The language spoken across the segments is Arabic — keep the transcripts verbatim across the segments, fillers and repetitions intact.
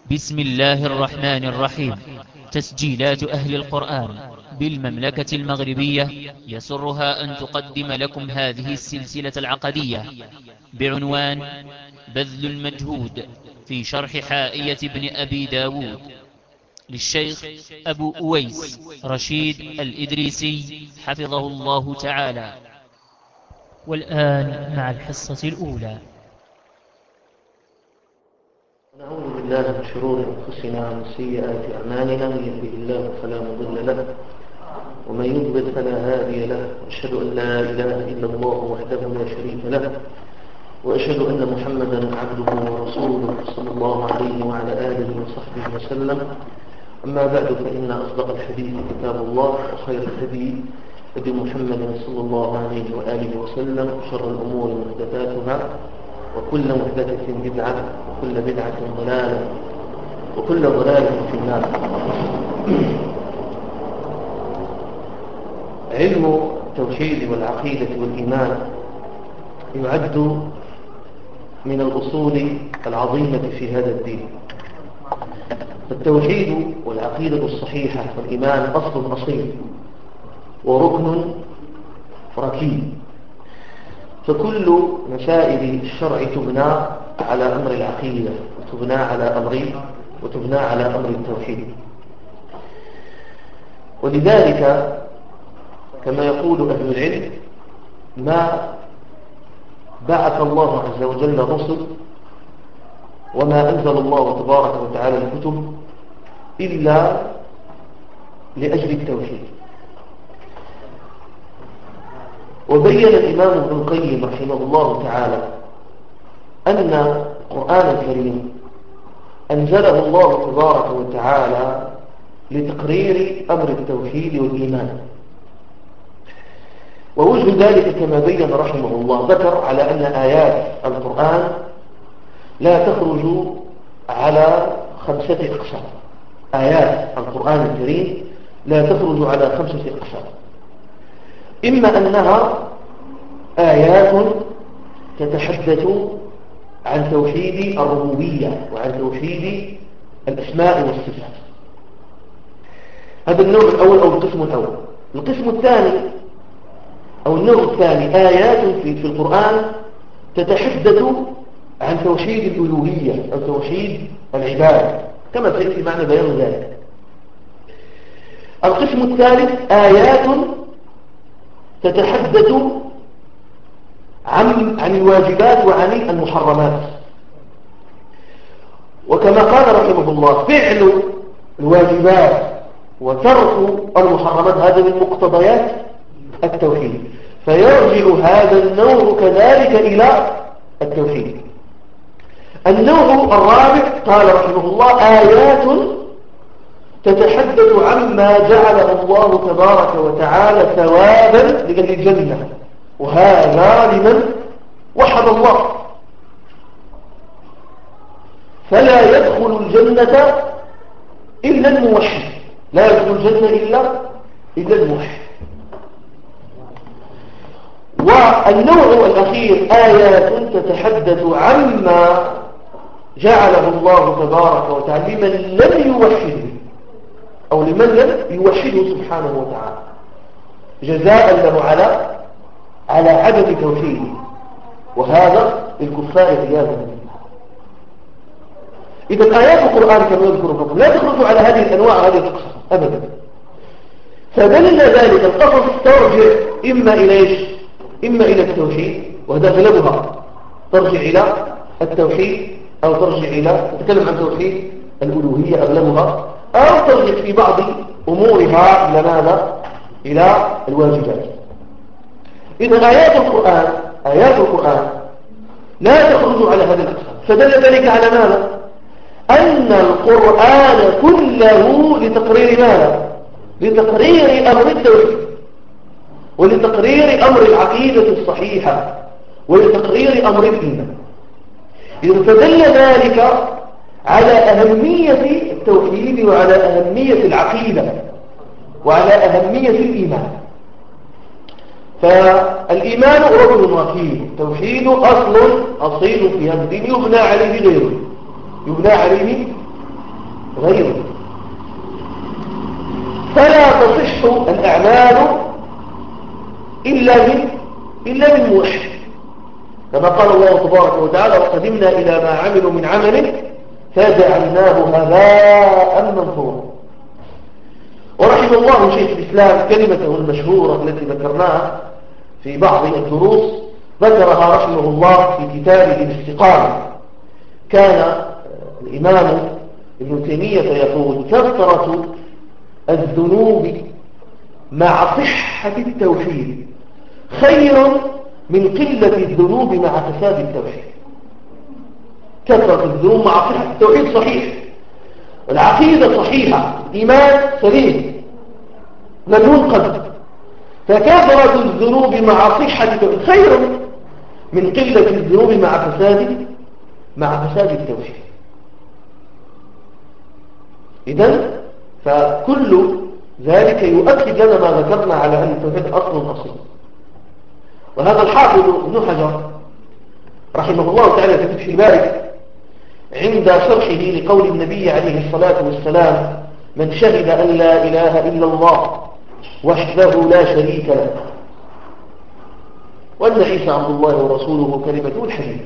بسم الله الرحمن الرحيم. تسجيلات أهل القرآن بالمملكة المغربية يسرها أن تقدم لكم هذه السلسلة العقدية بعنوان بذل المجهود في شرح حائية ابن أبي داود للشيخ أبو أويس رشيد الإدريسي حفظه الله تعالى. والآن مع الحصة الأولى. نعوذ بالله من شرور أنفسنا ومن سيئات أعمالنا، من يهده الله فلا مضل له ومن يضلل فلا هادي له، وأشهد أن لا إله إلا الله وحده لا شريك له، وأشهد أن محمدا عبده ورسوله صلى الله عليه وعلى آله وصحبه وسلم. أما بعد، فإن أصدق الحديث كتاب الله، وخير الهدي هدي محمد صلى الله عليه وآله وسلم، وشر الأمور محدثاتها، وكل محدثة بدعة، وكل بدعة ضلالة، وكل ضلالة في النار. علم التوحيد والعقيدة والإيمان يعد من الأصول العظيمة في هذا الدين. التوحيد والعقيدة الصحيحة والإيمان أصل أصيل وركن ركين، فكل مسائل الشرع تبنى على أمر العقيدة، وتبنى على أمر وتبنى على أمر التوحيد. ولذلك كما يقول أهل العلم: ما بعث الله عز وجل رسل وما أنزل الله تبارك وتعالى الكتب إلا لأجل التوحيد. وبين الإمام ابن القيم رحمه الله تعالى أن القرآن الكريم أنزله الله تبارك وتعالى لتقرير أمر التوحيد والإيمان. ووجه ذلك كما بين رحمه الله، ذكر على أن آيات القرآن لا تخرج على خمسة أقسام. آيات القرآن الكريم لا تخرج على خمسة أقسام: إما أنها آيات تتحدث عن توحيد الربوبية وعن توحيد الأسماء والصفات، هذا النوع الأول أو القسم الأول. القسم الثاني أو النوع الثاني آيات في, في القرآن تتحدث عن توحيد الألوهية أو توحيد العبادة، كما سيأتي معنا بيان ذلك. القسم الثالث آيات تتحدث عن عن الواجبات وعن المحرمات، وكما قال رحمه الله: فعل الواجبات وترك المحرمات هذا من مقتضيات التوحيد، فيرجع هذا النوع كذلك إلى التوحيد. النوع الرابع قال رحمه الله: آيات تتحدث عما جعله الله تبارك وتعالى ثوابا لأهل الجنة، وهذا لمن وحد الله، فلا يدخل الجنة إلا الموحد، لا يدخل الجنة إلا إلا الموحد. والنوع الأخير آيات تتحدث عما جعله الله تبارك وتعالى لمن لم يوحده أو لمن لم يوحده سبحانه وتعالى، جزاء له على على عدم توحيده، وهذا للكفار عياذا بالله. إذا آيات القرآن كما يذكر فقط لا تخرج على هذه الأنواع هذه الأقسام أبدا. فدل ذلك القصص ترجع إما إلى إيش؟ إما إلى التوحيد، وهذا أغلبها ترجع إلى التوحيد، أو ترجع إلى تتكلم عن توحيد الألوهية أغلبها، أو ترجع في بعض أمورها إلى ماذا؟ إلى الواجبات. إذا آيات القرآن آيات القرآن لا تخرج على هذه الأقسام، فدل ذلك على ماذا؟ أن القرآن كله لتقرير ماذا؟ لتقرير أمر التوحيد، ولتقرير أمر العقيدة الصحيحة، ولتقرير أمر الإيمان. إذا فدل ذلك على أهمية التوحيد، وعلى أهمية العقيدة، وعلى أهمية الإيمان. فالإيمان ركن ركين، التوحيد أصل أصيل في هذا الدين، يبنى عليه غيره، يبنى عليه غيره. فلا تصح الأعمال إلا من إلا من موحد، كما قال الله تبارك وتعالى: وقدمنا إلى ما عملوا من عمل فجعلناه هباء منثورا. ورحم الله شيخ الإسلام كلمته المشهورة التي ذكرناها في بعض الدروس، ذكرها رحمه الله في كتابه الاستقامة. كان الإمام ابن تيمية يقول: كثرة الذنوب مع صحة التوحيد خير من قلة الذنوب مع فساد التوحيد. كثرة الذنوب مع صحة التوحيد صحيح، العقيدة صحيحة، الإيمان سليم لم ينقض، فكثرة الذنوب مع صحة التوحيد خير من قلة الذنوب مع فساد مع فساد التوحيد. إذن فكل ذلك يؤكد لنا ما ذكرنا على أن التوحيد أصل أصيل. وهذا الحافظ ابن حجر رحمه الله تعالى في فتح الباري عند شرحه لقول النبي عليه الصلاة والسلام: من شهد أن لا إله إلا الله وحده لا شريك له وأن عيسى عبد الله ورسوله كلمته الحديث.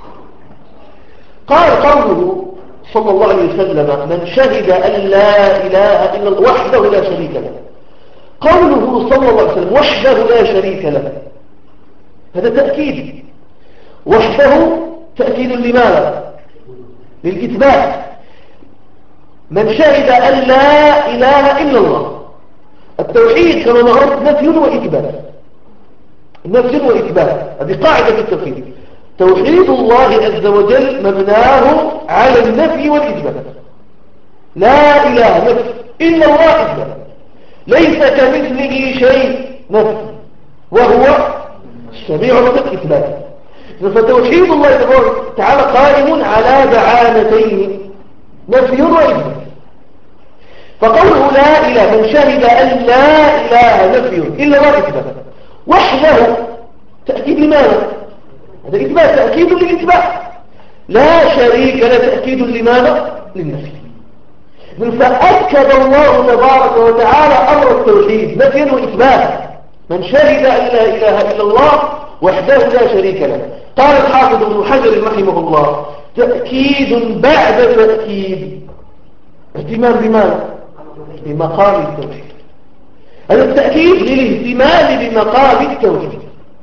قال قوله صلى الله عليه وسلم: من شهد أن لا إله إلا الله وحده لا شريك له، قوله صلى الله عليه وسلم وحده لا شريك له، هذا تأكيد. وحده تأكيد لماذا؟ للإثبات. من شهد أن لا إله إلا الله، التوحيد كما معروف نفي وإثبات، نفي وإثبات، هذه قاعدة في التوحيد. توحيد الله عز وجل مبناه على النفي والإثبات. لا إله نفي إلا الله إثبات، ليس كمثله شيء نفي وهو السميع البصير إثبات. فتوحيد الله تعالى قائم على دعامتين نفي وإثبات. فقوله لا إله، من شهد أن لا إله نفي إلا الله إثبات، وحده تأكيد لماذا؟ هذا إثبات، تأكيد للإثبات. لا شريك له تأكيد لماذا؟ للنفي. فأكد الله تبارك وتعالى أمر التوحيد نفيا وإثبات. من شهد أن لا إله إلا الله وحده لا شريك له. قال الحافظ ابن حجر رحمه الله: تأكيد بعد تأكيد، اهتمام بماذا؟ بمقام التوحيد. هذا التأكيد للاهتمام بمقام التوحيد،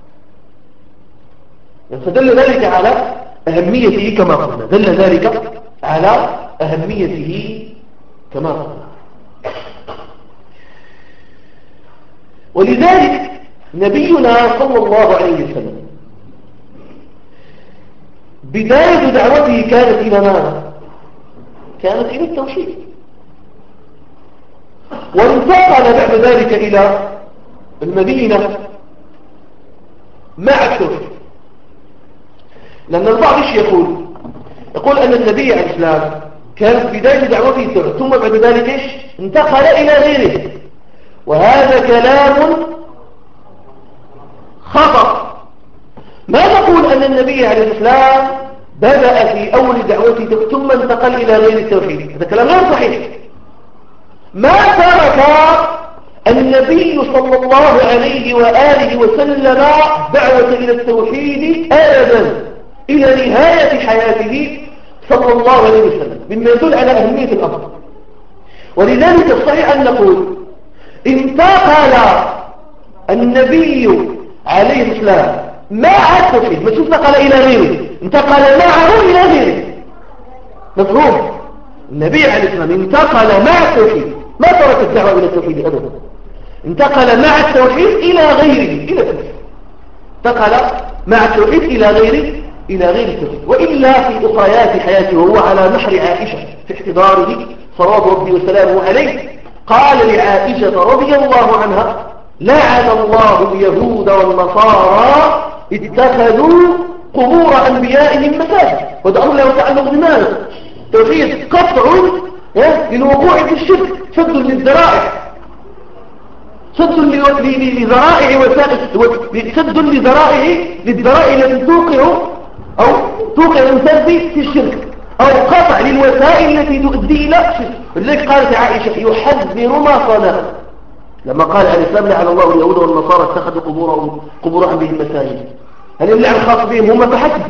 فدل ذلك على أهميته كما قلنا، دل ذلك على أهميته كما قلنا. ولذلك نبينا صلى الله عليه وسلم بداية دعوته كانت إلى ماذا؟ كانت إلى التوحيد، وانتقل بعد ذلك إلى المدينة مع التوحيد. لأن البعض ايش يقول؟ يقول أن النبي عليه السلام كانت بداية دعوته التوحيد، ثم بعد ذلك ايش؟ انتقل إلى غيره، وهذا كلام خطأ. ما نقول أن النبي عليه السلام بدأ في أول دعوته ثم انتقل إلى غير التوحيد، هذا كلام غير صحيح. ما ترك النبي صلى الله عليه وآله وسلم دعوة إلى التوحيد أبدا إلى نهاية حياته صلى الله عليه وسلم، مما يدل على أهمية الأمر. ولذلك الصحيح أن نقول انتقل النبي عليه السلام مع التوحيد، مش انتقل إلى غيره، انتقل معه إلى غيره. مفهوم؟ النبي عليه السلام انتقل مع التوحيد، ما ترك الدعوة إلى التوحيد أبدا، انتقل مع التوحيد إلى غيره، إلى التوحيد، انتقل مع التوحيد إلى غيره إلى غير التوحيد. وإلا في أخريات حياته وهو على نحر عائشة في احتضاره صلوات ربي وسلامه عليه، قال لعائشة رضي الله عنها: لعن الله اليهود والنصارى اتخذوا قبور أنبيائهم مساجد. ودعوا الله تعالى بماذا؟ توحيد، قطع للوقوع في الشرك، سد للذرائع، سد لذرائع وسائل، سد لذرائع للذرائع التي توقع أو توقع الإنسان في الشرك أو قطع للوسائل التي تؤدي إلى شرك. لذلك قالت عائشة يحذر ما صنع لما قال عليه السلام لعن الله اليهود والنصارى اتخذوا قبورهم قبور أنبيائهم مساجد. هل اللعن خاص بهم هم فحسب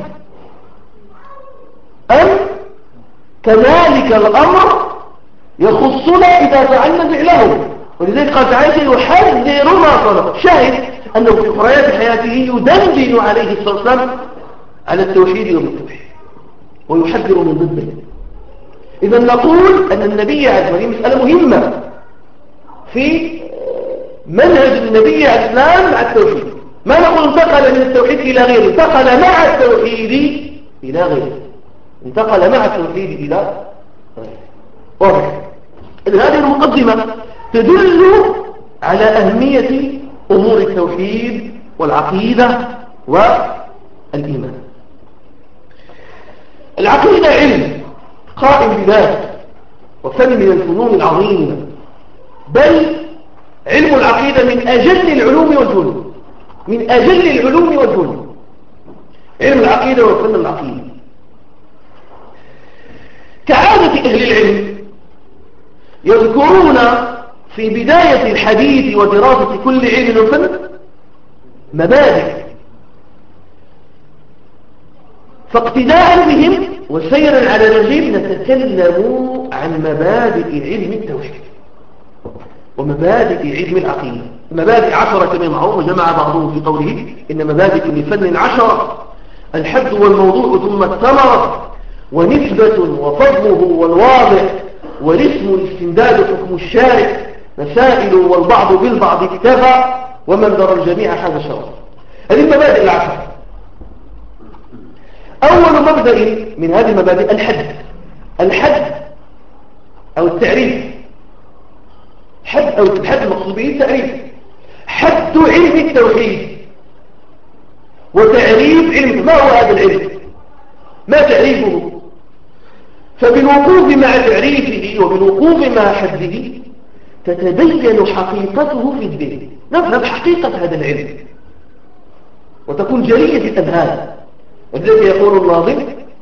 أم كذلك الأمر يخصنا إذا فعلنا فعلهم؟ ولذلك قالت عائشة يحذر ما صنع. شاهد أنه في أخريات حياته يدندن عليه الصلاة والسلام على التوحيد والتوحيد ويحذر من ضده. إذا نقول أن النبي عليه الصلاة والسلام مسألة مهمة في منهج النبي عليه السلام مع التوحيد. ما نقول انتقل من التوحيد إلى غيره، انتقل مع التوحيد إلى غيره، انتقل مع التوحيد إلى غيره. واضح؟ إذن هذه المقدمة تدل على أهمية أمور التوحيد والعقيدة والإيمان. العقيدة علم قائم بذاته وفن من الفنون العظيمة، بل علم العقيدة من أجل العلوم والفنون، من أجل العلوم والفنون علم العقيدة وفن العقيدة. كعادة أهل العلم يذكرون في بداية الحديث ودراسة كل علم وفن مبادئ، فاقتداء بهم وسيرا على نهجهم نتكلم عن مبادئ علم التوحيد ومبادئ علم العقيدة. مبادئ عشرة كما معروف، وجمع بعضهم في قوله إن مبادئ لفن عشرة: الحد والموضوع ثم الثمرة، ونسبة وفضله والواضع، والاسم الاستمداد حكم الشارع، مسائل والبعض بالبعض اكتفى، ومن درى الجميع هذا الشرف. هذه المبادئ العشرة. أول مبدأ من هذه المبادئ الحد. الحد أو التعريف، حد أو الحد المقصود به التعريف. حد علم التوحيد وتعريف علم. ما هو هذا العلم؟ ما تعريفه؟ فبالوقوف مع تعريفه وبالوقوف مع حده تتبين حقيقته في الدين، نفهم حقيقة هذا العلم وتكون جلية الأذهان. ولذلك يقول الناظم: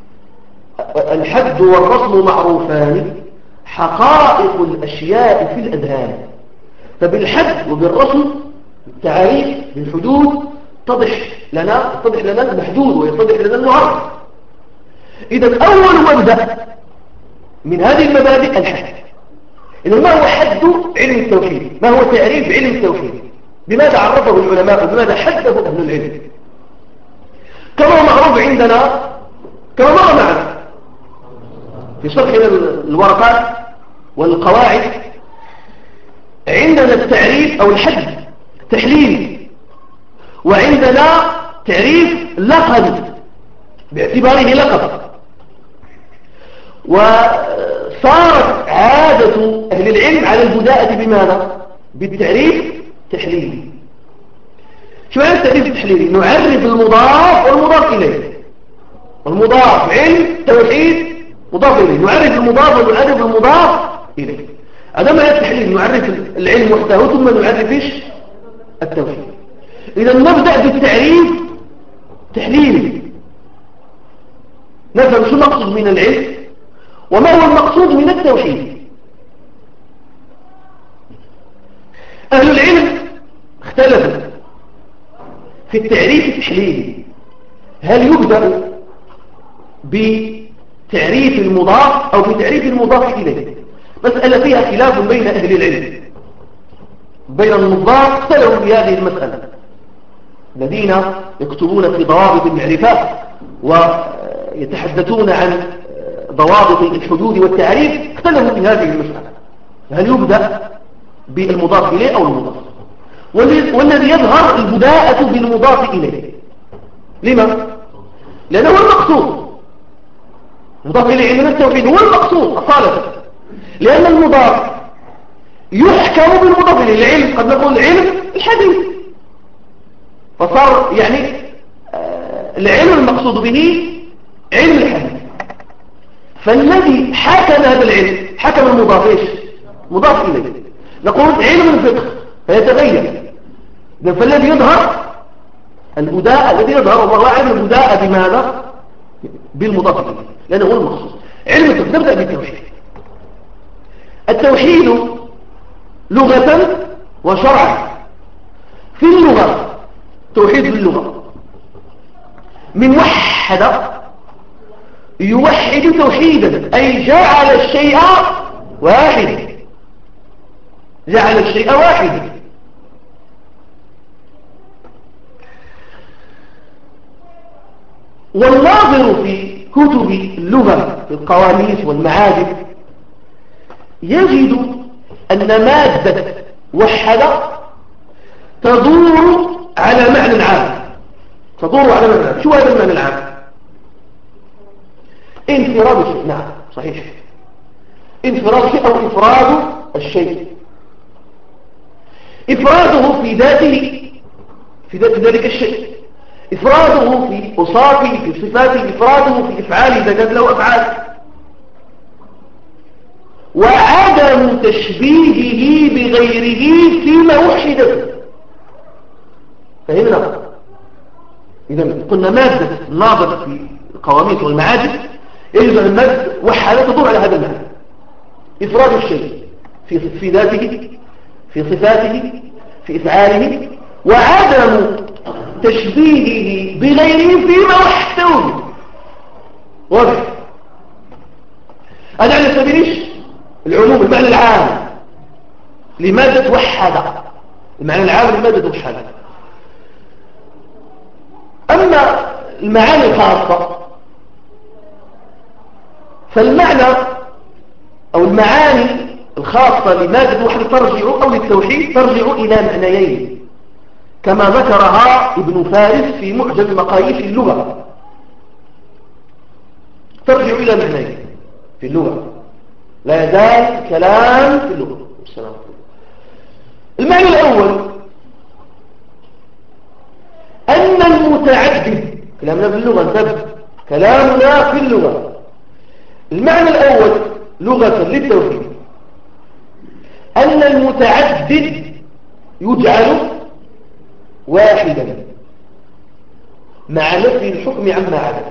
الحد والرسم معروفان، حقائق الأشياء في الأذهان. فبالحد وبالرسم تعريف بالحدود تضح لنا تضح لنا المحدود ويتضح لنا المعرف. إذا أول مبدأ من هذه المبادئ الحد. إذا ما هو حد علم التوحيد؟ ما هو تعريف علم التوحيد؟ بماذا عرفه العلماء وبماذا حده أهل العلم؟ كما معروف عندنا كما مر معنا في شرح الورقات والقواعد، عندنا التعريف أو الحد تحليل، وعندنا تعريف لقب باعتباره لقب. وصارت عادة أهل العلم على البداءة بماذا؟ بالتعريف تحليلي. شو معنى التعريف التحليلي؟ نعرف المضاف والمضاف إليه. المضاف علم توحيد مضاف إليه، نعرف المضاف ونعرف المضاف إليه. هذا معنى التحليل، نعرف العلم وحده ثم نعرف إيش؟ التوحيد. إذا نبدأ بالتعريف تحليلي، نفهم شو المقصود من العلم وما هو المقصود من التوحيد. أهل العلم اختلفوا في التعريف التحليلي، هل يبدأ بتعريف المضاف أو بتعريف المضاف إليه؟ مسألة فيها خلاف بين أهل العلم، بين النظار اختلفوا في هذه المسألة. الذين يكتبون في ضوابط المعرفات ويتحدثون عن ضوابط الحدود والتعريف اختلفوا في هذه المسألة، هل يبدأ بالمضاف إليه أو المضاف؟ والذي يظهر البداءة بالمضاف إليه. لما؟ لأنه هو المقصود، المضاف إليه من التوحيد هو المقصود أصالة، لأن المضاف يحكم بالمضاف إليه. العلم قد نقول علم الحديث، فصار يعني العلم المقصود به علم الحديث. فالذي حكم هذا العلم حكم المضاف إيش؟ مضاف إليه. نقول علم الفقه فيتغير، فالذي يظهر البداء، الذي يظهر والله أعلم البداء بماذا؟ بالمضاف إليه، لأنه هو المقصود. علم التوحيد. نبدأ بالتوحيد. التوحيد لغة وشرعا. في اللغة توحيد باللغة من وحد يوحد توحيدا، أي جعل الشيء واحدا، جعل الشيء واحدا. والناظر في كتب اللغة في القواميس والمعاجم يجد أن مادة وحد تدور على معنى عام. تدور على معنى عام. شو هذا المعنى العام؟ انفراد الشيء. نعم صحيح، انفراد الشيء أو إفراد الشيء. إفراده في ذاته، في ذات ذلك الشيء، إفراده في أوصافه، في صفاته، إفراده في إفعاله إذا كانت له أفعال، وعدم تشبيهه بغيره فيما وحد. فهمنا؟ إذا قلنا مادة الناظر في القواميس والمعاجم يجب أن المادة وحدة تدور على هذا المعنى، إفراد الشيء في في ذاته، في صفاته، في إفعاله، وعدم تشبيهه بغيره فيما وحده. واضح؟ هذا على سبيل العموم، المعنى العام لمادة وحدة، المعنى العام لمادة وحدة. أما المعاني الخاصة فالمعنى أو المعاني الخاصة لمادة وحدة ترجع أو للتوحيد ترجع إلى معنيين كما ذكرها ابن فارس في معجم مقاييس اللغة. ترجع إلى معنيين في اللغة، لا يزال كلام في اللغة. السلام. المعنى الأول أن المتعدد، كلامنا في اللغة انتبه، كلامنا في اللغة. المعنى الأول لغة للتوحيد أن المتعدد يجعل واحدا مع نفي الحكم عما عدا.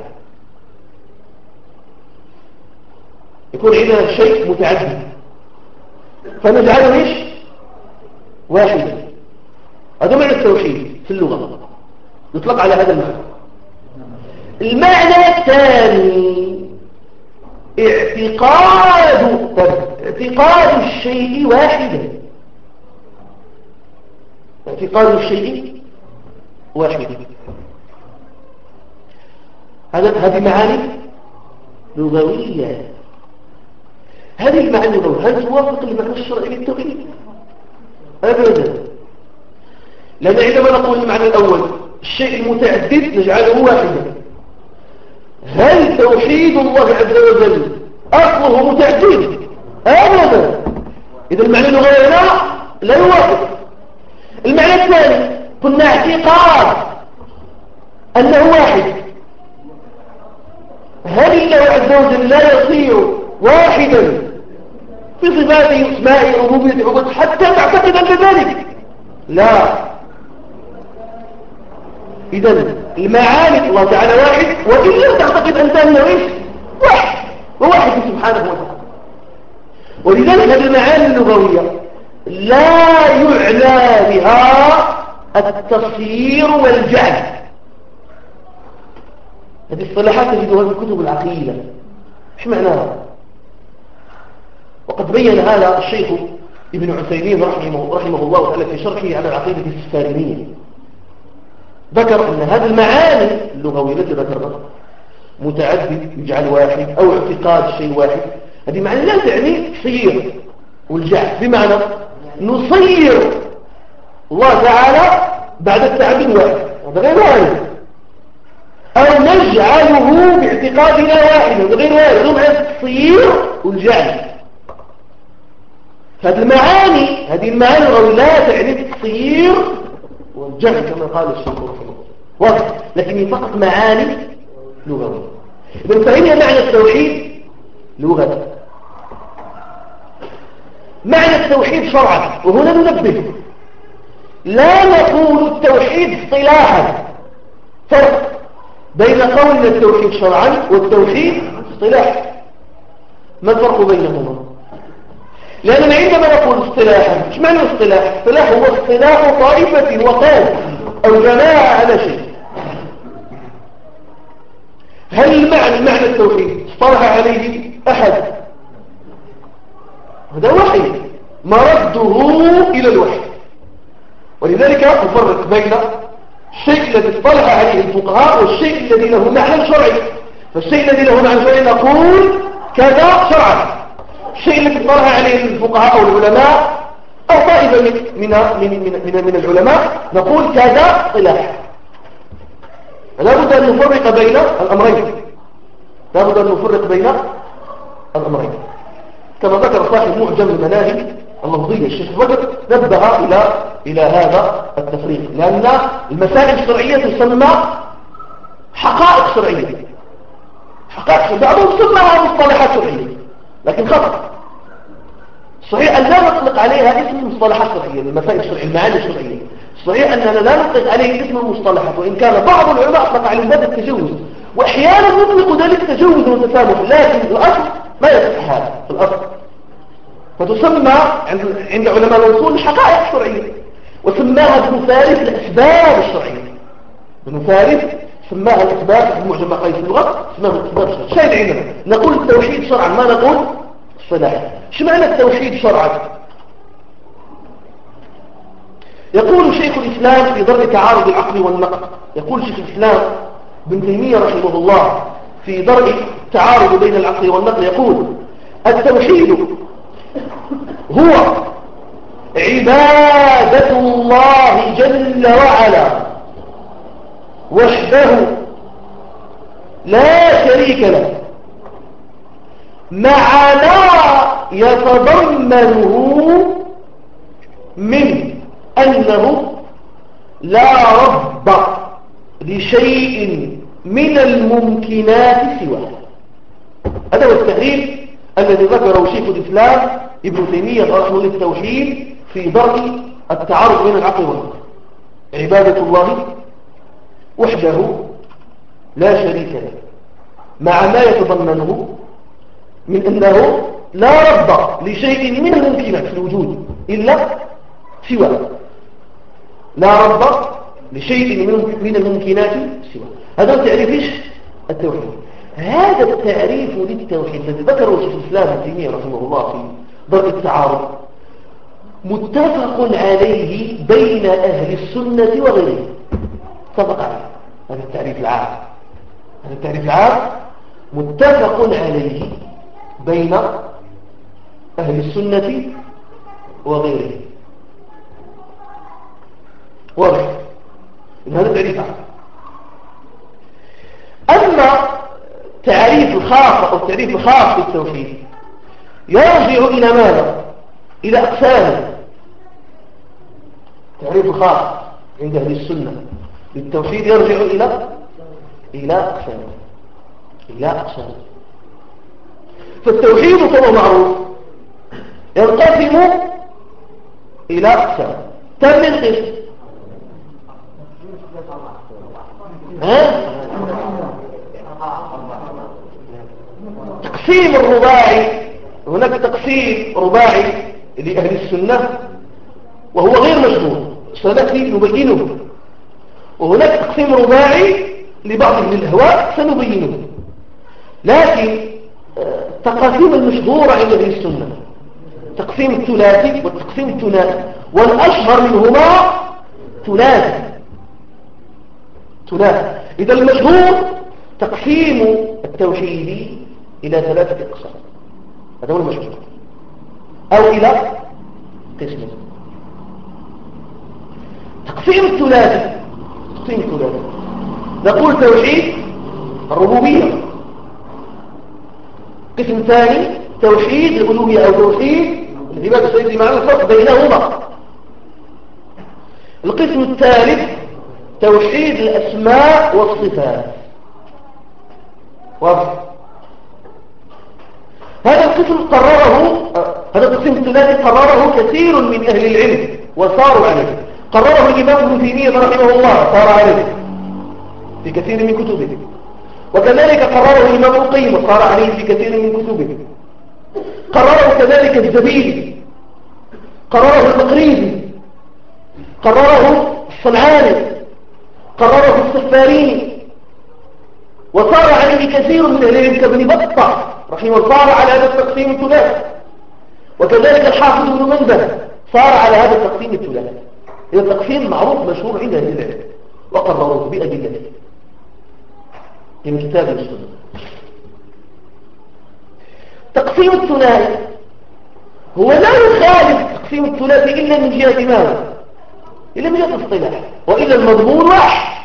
يكون عندنا شيء متعدد فنجعله ايش؟ واحدا. هذا معنى التوحيد في اللغة، يطلق على هذا المعنى. المعنى الثاني اعتقاد اعتقاد الشيء واحدا، اعتقاد الشيء واحدا. هذا هذه معاني لغوية. هذه المعاني اللغوية هل توافق المعنى الشرعي للتوحيد؟ أبدا. لأن عندما نقول المعنى الأول الشيء المتعدد نجعله واحدا، هل توحيد الله عز وجل أصله متعدد؟ أبدا. إذا المعنى اللغوي لا لا يوافق. المعنى الثاني قلنا اعتقاد أنه واحد، هل الله عز وجل لا يصير واحدا في صفاته واسمائه وربوبيته وعبوديته حتى تعتقد أن ذلك؟ لا. إذا المعاني الله تعالى واحد وإن لم تعتقد أنت أنه إيش؟ واحد، وواحد سبحانه وتعالى. ولذلك هذه المعاني اللغوية لا يعنى بها التصيير والجعل. هذه الصلاحات تجدها في كتب العقيدة. ايش معناها؟ وقد بين هذا الشيخ ابن عثيمين رحمه, رحمه الله تعالى في شرحه على العقيدة السفارينية. ذكر أن هذه المعاني اللغوية التي ذكرنا متعدد يجعل واحد أو اعتقاد شيء واحد، هذه معنى لا تعني تصير والجعل، بمعنى نصير الله تعالى بعد التعبد واحد، هذا غير واحد، أو نجعله باعتقادنا واحد، هذا غير واحد، هذا معنى التصير والجعل. هذه المعاني هذه المعاني اللغوية لا تعني التصير والجعل كما قال الشيخ رحمه الله، واضح، لكن هي فقط معاني لغوية. إذا فهمنا معنى التوحيد لغة. معنى التوحيد شرعا، وهنا ننبه لا نقول التوحيد اصطلاحا، فرق بين قولنا التوحيد شرعا والتوحيد اصطلاحا. ما الفرق بينهما؟ لأننا عندما نقول اصطلاحا، ايش معنى اصطلاح؟ اصطلاح هو اصطلاح طائفة وقوم أو جماعة على شيء. هل المعنى معنى التوحيد اصطلح عليه أحد؟ هذا وحي مرده إلى الوحي. ولذلك نفرق بين الشيء الذي اصطلح عليه الفقهاء والشيء الذي له معنى شرعي. فالشيء الذي له معنى شرعي نقول كذا شرعا، الشيء الذي اصطلح عليه الفقهاء أو العلماء أو طائفة من, من, من, من, من العلماء نقول كذا اصطلاح. لا بد أن نفرق بين الأمرين، لا بد أن نفرق بين الأمرين كما ذكر صاحب معجم المناهج اللفظية الشيخ بدر نبه إلى إلى هذا التفريق، لأن المسائل الشرعية تسمى حقائق شرعية، حقائق شرعية بعضهم سماها مصطلحات شرعية لكن خطأ. صحيح أن لا نطلق عليها اسم مصطلحات شرعية للمسائل الشرعية، المعاني الشرعية. صحيح أننا لا نطلق عليه اسم المصطلحات، وإن كان بعض العلماء أطلق عليه باب التجوز، وأحيانا نطلق ذلك تجوز وتسامح، لكن الأصل ما يصح هذا في الأصل. فتسمى عند علماء الوصول الحقائق الشرعية، وسماها بمفارس الأسباب الشرعية، بمفارس سماها الأسباب المعجم قيس اللغة سماها الأسباب الشرعية. شيء عندنا نقول التوحيد شرعا، ما نقول صلاحا. شو معنى التوحيد شرعا؟ يقول شيخ الإسلام في درء تعارض العقل والنقل، يقول شيخ الإسلام ابن تيمية رحمه الله في درء التعارض بين العقل والنقل يقول: التوحيد هو عبادة الله جل وعلا وحده لا شريك له، مع ما يتضمنه من أنه لا رب لشيء من الممكنات سواه. هذا هو التعريف الذي ذكره شيخ الإسلام ابن تيمية رحمه الله للتوحيد في درء التعارض بين العقل والنقل: عبادة الله وحده لا شريك له، مع ما يتضمنه من أنه لا رب لشيء من الممكنات في الوجود إلا سواه، لا رب لشيء من الممكنات سواه. هذا تعريف ايش؟ التوحيد. هذا التعريف للتوحيد الذي ذكره شيخ الإسلام ابن تيمية رحمه الله في درء التعارض متفق عليه بين أهل السنة وغيرهم، اتفق عليه. هذا التعريف العام، هذا التعريف العام متفق عليه بين أهل السنة وغيرهم. واضح؟ هذا التعريف عام. أما تعريف الخاص أو التعريف الخاص بالتوحيد يرجع إلى ماذا؟ إلى أقسام. تعريف الخاص عند أهل السنة للتوحيد يرجع إلى إلى أقسام إلى أقسام فالتوحيد كما معروف ينقسم إلى أقسام. كم من قسم؟ ها؟ تقسيم الرباعي، هناك تقسيم رباعي لأهل السنة وهو غير مشهور سنأتي نبينه، وهناك تقسيم رباعي لبعض من الأهواء سنبينه. لكن التقاسيم المشهورة عند أهل السنة تقسيم الثلاثي والتقسيم الثلاثي، والأشهر منهما ثلاثي ثلاثي. إذا المشهور تقسيم التوحيد إلى ثلاثة أقسام، هذا هو المشهور، أو إلى قسم. تقسيم الثلاثي تقسيم الثلاثي نقول توحيد الربوبية، قسم ثاني توحيد الألوهية أو توحيد العبادة السيدي معنى الفرق بينهما. القسم الثالث توحيد الأسماء والصفات. واضح؟ هذا القسم قرره هذا القسم الثلاثي قرره كثير من أهل العلم وصاروا عليه. قرره الإمام ابن تيمية رحمه الله صار عليه في كثير من كتبه، وكذلك قرره الإمام القيم وصار عليه في كثير من كتبه، قرره كذلك الزبيدي، قرره المقريزي، قرره الصنعاني، قرره السفاريني، وصار عليه كثير من أهل العلم كابن بطة رحمه الله صار على هذا التقسيم الثلاثي، وكذلك الحافظ ابن منده صار على هذا التقسيم الثلاثي. هذا التقسيم معروف مشهور عند أهل العلم وقرروه بأدلته من كتاب السنة. تقسيم الثلاثي هو لا يخالف تقسيم الثلاثي إلا من جهة ماذا؟ إلا من جهة الاصطلاح، وإلا المضمون واحد.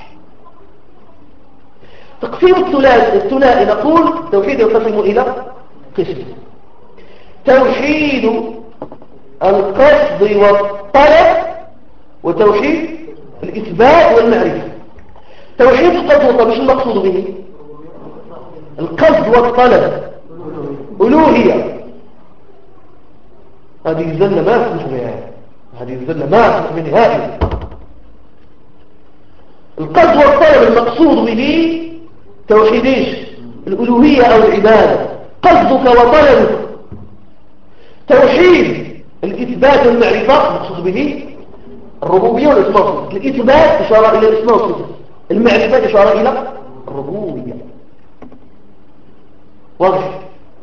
تقسيم الثلاثي الثلاثي نقول توحيد ينقسم إلى قسم: توحيد القصد والطلب، وتوحيد الإثبات والمعرفة. توحيد القصد والطلب مش المقصود به؟ القصد والطلب ألوهية، هذه الزلة ما تسمح بها، هذه الزلة ما تسمح بها نهائيا. القصد والطلب المقصود به توحيد ايش؟ الألوهية أو العبادة، قصدك وطلبك. توحيد الإثبات والمعرفة المقصود به الربوبية والإسماء والصفات. الإثبات إشارة إلى الإسماء والصفات، المعرفة إشارة إلى الربوبية. واضح؟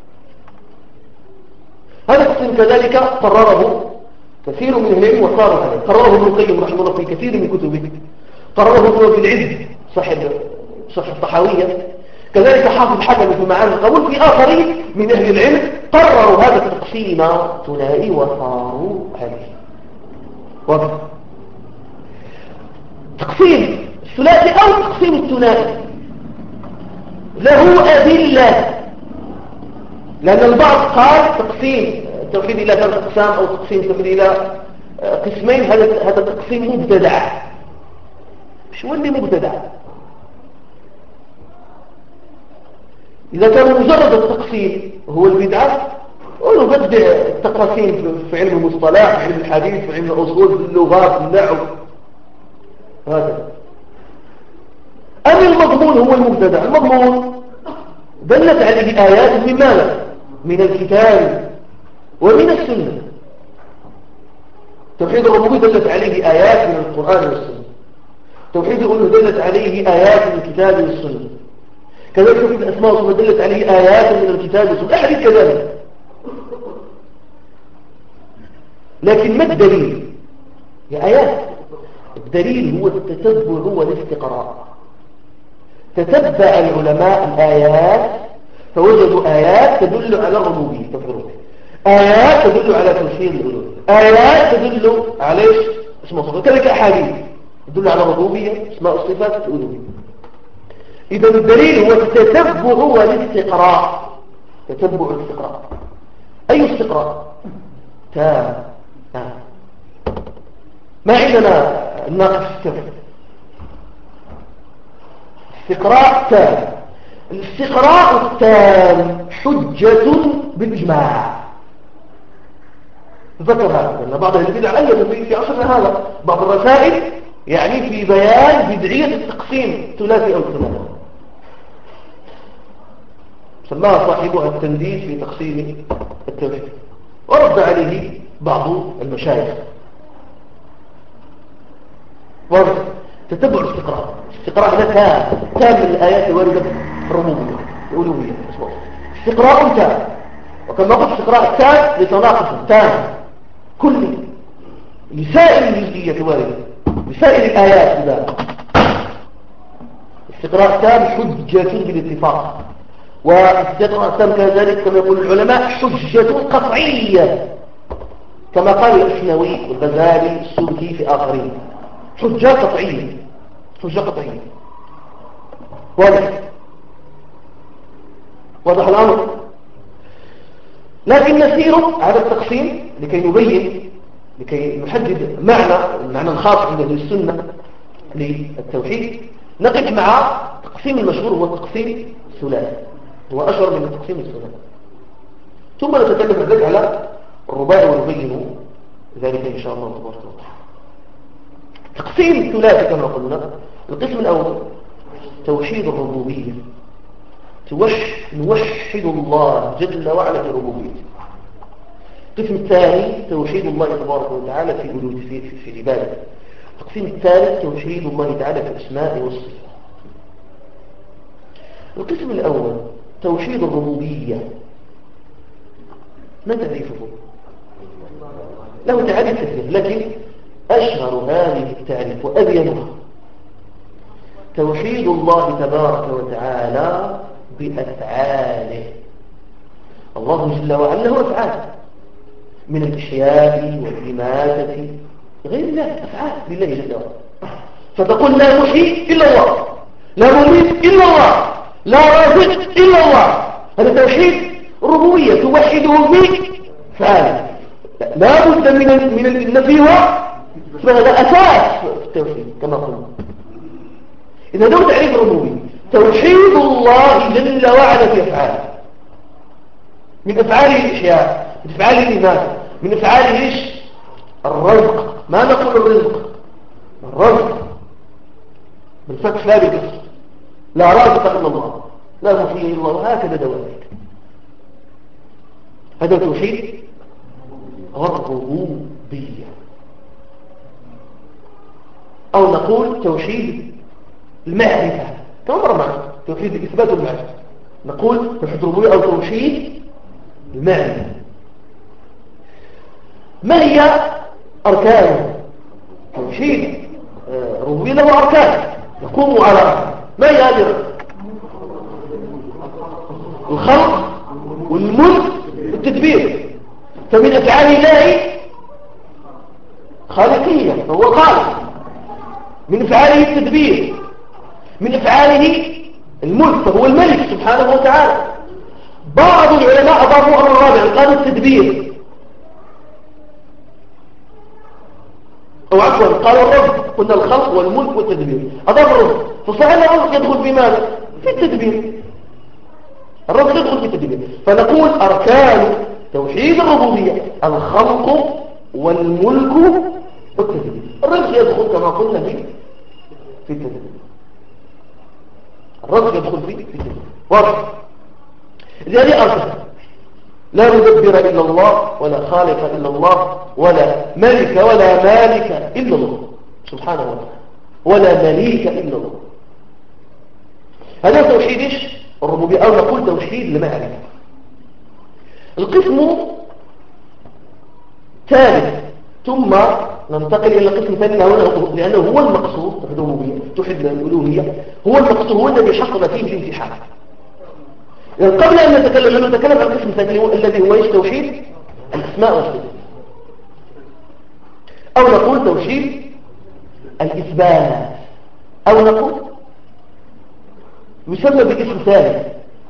هذا القسم كذلك قرره كثير من العلم وصاروا عليه. قرره ابن القيم رحمه الله في كثير من كتبه، قرره ابن في العز صاحب صح الطحاوية، كذلك حافظ حكم في معاني القبول، في آخرين من أهل العلم قرروا هذا التقسيم الثنائي وصاروا عليه. واضح؟ تقسيم الثلاثي أو تقسيم الثنائي له أدلة، لأن البعض قال تقسيم التوحيد إلى ثلاث أقسام أو تقسيم التوحيد إلى قسمين، هذا هذا التقسيم مبتدع. شو اللي مبتدع؟ إذا كان مجرد التقسيم هو البدعة، ونبدع التقاسيم في علم المصطلح، في علم الحديث، في علم الأصول، في اللغات، في النحو، هذا. أما المضمون هو المبتدع. المضمون دلت عليه آيات من ماذا؟ من الكتاب ومن السنة. توحيد الربوبية دلت عليه آيات من القرآن والسنة. توحيد الألوهية دلت عليه آيات من الكتاب والسنة. كذلك توحيد الأسماء والصفات دلت عليه آيات من الكتاب والسنة. أحد كذلك. لكن ما الدليل؟ يا آيات. الدليل هو التتبع والاستقراء. تتبع العلماء الآيات فوجدوا آيات تدل على الربوبية، آيات تدل على توحيد الألوهية، آيات تدل على ايش؟ اسماء وصفات. كذلك أحاديث تدل على الربوبية، اسماء وصفات، الألوهية. إذا الدليل هو التتبع والاستقراء. تتبع والاستقراء. أي استقراء؟ تام. تام. ما عندنا الناقص التام. استقراء تام. الاستقراء التام حجة بالإجماع. ذكر هذا لأن بعض البدع أيضا في عصرنا هذا بعض الرسائل يعني في بيان بدعية التقسيم ثلاثي أو ثلاثي، سماها صاحبها التنديد في تقسيم التوحيد، ورد عليه بعض المشايخ. واضح؟ تتبع الاستقراء. الاستقراء هذا تام تام من الآيات الواردة في الربوبية الألوهية. استقراء تام، وكما قلت استقراء تام لتناقض تام كل لسائر الجزئية الواردة لسائر الآيات. إذا استقراء تام حجة بالاتفاق، واستقراء تام كذلك كما يقول العلماء حجة قطعية، كما قال الأشنوي والغزالي السبكي في آخرين. حجة قطعية، حجة قطعية. واضح؟ واضح الأمر؟ لكن نسير على التقسيم لكي نبين، لكي نحدد معنى المعنى الخاص عند أهل السنة للتوحيد. نقف مع التقسيم المشهور هو التقسيم الثلاثي، هو أشهر من التقسيم الثلاثي. ثم نتكلم بعد ذلك على الرباعي ونبين ذلك إن شاء الله تبارك وتعالى. تقسيم الثلاثي كما قلنا: القسم الأول توحيد الربوبية، نوحد الله جل وعلا في ربوبيته. القسم الثاني توحيد الله تبارك وتعالى في ألوهيته في, في, في عبادته. القسم الثالث توحيد الله تعالى في الأسماء والصفات. القسم الأول توحيد الربوبية، ما تعريفه؟ له تعريف كثير، لكن أشهر هذه التعريف وأبينها توحيد الله تبارك وتعالى بأفعاله. الله جل وعلا له أفعال من الإحياء والإماتة غير الله، أفعال لله جل وعلا. فتقول لا محيي إلا الله، لا مميت إلا الله، لا رازق إلا الله. هذا توحيد الربوبية، توحده بأفعاله. لا بد من من النفي وهذا أساس في التوحيد كما قلنا. إذا دون تعريف الربوبية توحيد الله جل وعلا في أفعاله، من أفعاله الإحياء، من أفعاله الإماتة، من أفعاله إيش؟ الرزق. ما نقول الرزق؟ الرزق بالفتح لا بالكسر، لا رازق إلا الله، لا محيي إلا الله، وهكذا دواليك. هذا توحيد الربوبية. أو نقول توحيد المعرفة كما مر معنا، توحيد الإثبات والمعرفة. نقول توحيد الربوبية أو توحيد المعرفة. ما هي أركان توحيد الربوبية؟ له أركان يقوم على أركان. ما هي هذه؟ الخلق والملك والتدبير. فمن أفعال الله خالقية، فهو خالق. من أفعاله التدبير، من أفعاله الملك، فهو الملك سبحانه وتعالى. بعض العلماء أضافوا أمر رابع قالوا التدبير، أو عفوا قالوا الرب. قلنا الخلق والملك والتدبير، أضاف الرب. فصحيح الرب يدخل في ماذا؟ في التدبير. الرب يدخل في التدبير. فنقول أركان توحيد الربوبية الخلق والملك والتدبير. الرزق يدخل كما قلنا في في التدبير. الرزق يدخل في التدبير واضح. هذه أركان. لا مدبر إلا الله، ولا خالق إلا الله، ولا ملك ولا مالك إلا الله سبحانه وتعالى، ولا مليك إلا الله. هذا توحيد إيش؟ الربوبية، أو نقول توحيد المعرفة. القسم ثالث ثم ننتقل إلى القسم الثاني لأنه هو المقصود. توحيد الربوبية، توحيد الألوهية هو المقصود، هو الذي حصل فيه الامتحان. يعني قبل أن نتكلم عنه نتكلم عن القسم الثاني الذي هو إيش؟ توحيد الأسماء والصفات، أو نقول توحيد الإثبات، أو نقول يسمى باسم ثالث.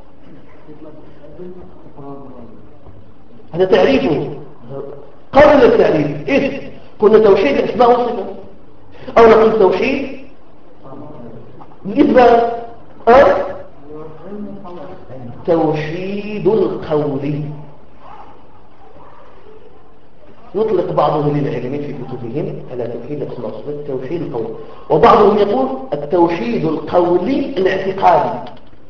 هذا تعريفه. قبل التعريف إيش؟ كنا توحيد الأسماء والصفات، أو نقول توحيد الإثبات، أو توحيد القول. يطلق بعضهم للعلمين في كتبهم على توحيد الأسماء والصفات توحيد القول، وبعضهم يقول التوحيد القولي الاعتقادي.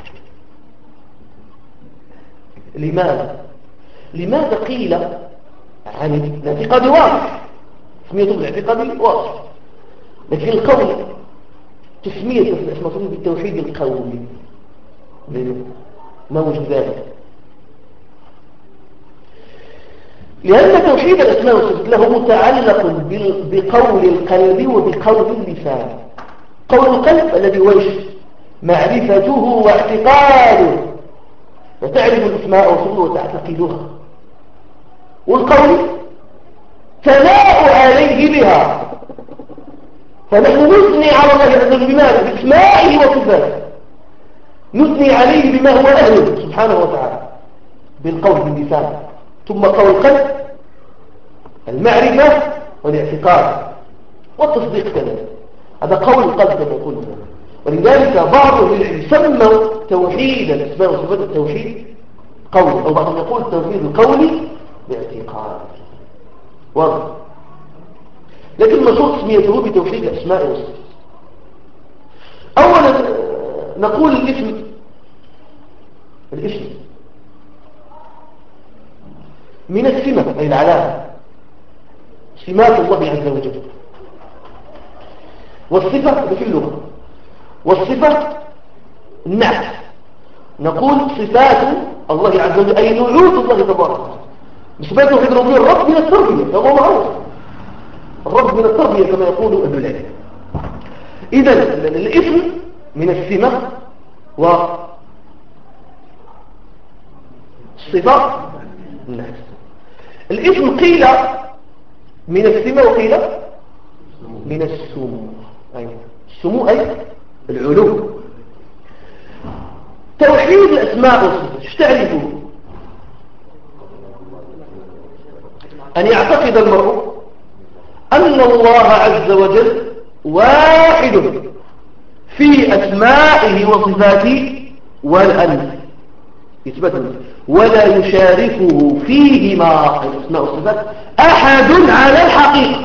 لماذا؟ لماذا قيل عن الاعتقاد واضح، تسميته بالاعتقاد واضح، لكن القول تسميته في الأسماء والصفات بالتوحيد القولي ما وجد ذلك؟ لأن توحيد الأسماء والصفات له متعلق بقول القلب وبقول اللسان. قول القلب الذي هو معرفته واعتقاده، وتعرف الأسماء والصفات وتعتقدها. والقول ثناء عليه بها، فنحن نثني على الله عز وجل بماذا؟ بأسمائه وصفاته، نثني عليه بما هو أهله سبحانه وتعالى بالقول باللسان. ثم قول القلب المعرفة والاعتقاد والتصديق كذلك، هذا قول القلب كما قلنا. ولذلك بعضهم يسمى توحيد الأسماء والصفات التوحيد قولي، أو بعضهم يقول توحيد القولي باعتقاد واضح. لكن المشهور تسميته بتوحيد الأسماء والصفات. أولا نقول الاسم الاسم من السمة أي العلامة، سمات الله عز وجل. والصفة في اللغة، والصفة النعت، نقول صفات الله عز وجل أي نعوت الله تبارك وتعالى. صفاته في الربوبية الرب من التربية فهو معروف، الرب من التربية كما يقول أهل العلم. إذن الاسم من السمة والصفة النعت. الاسم قيل من السمة وقيل من السمو، أي السمو أي العلو. توحيد الأسماء والصفات ايش تعرفوا؟ أن يعتقد المرء أن الله عز وجل واحد في أسمائه وصفاته والأنف يثبت، ولا يشاركه فيهما الأسماء والصفات أحد على الحقيقة.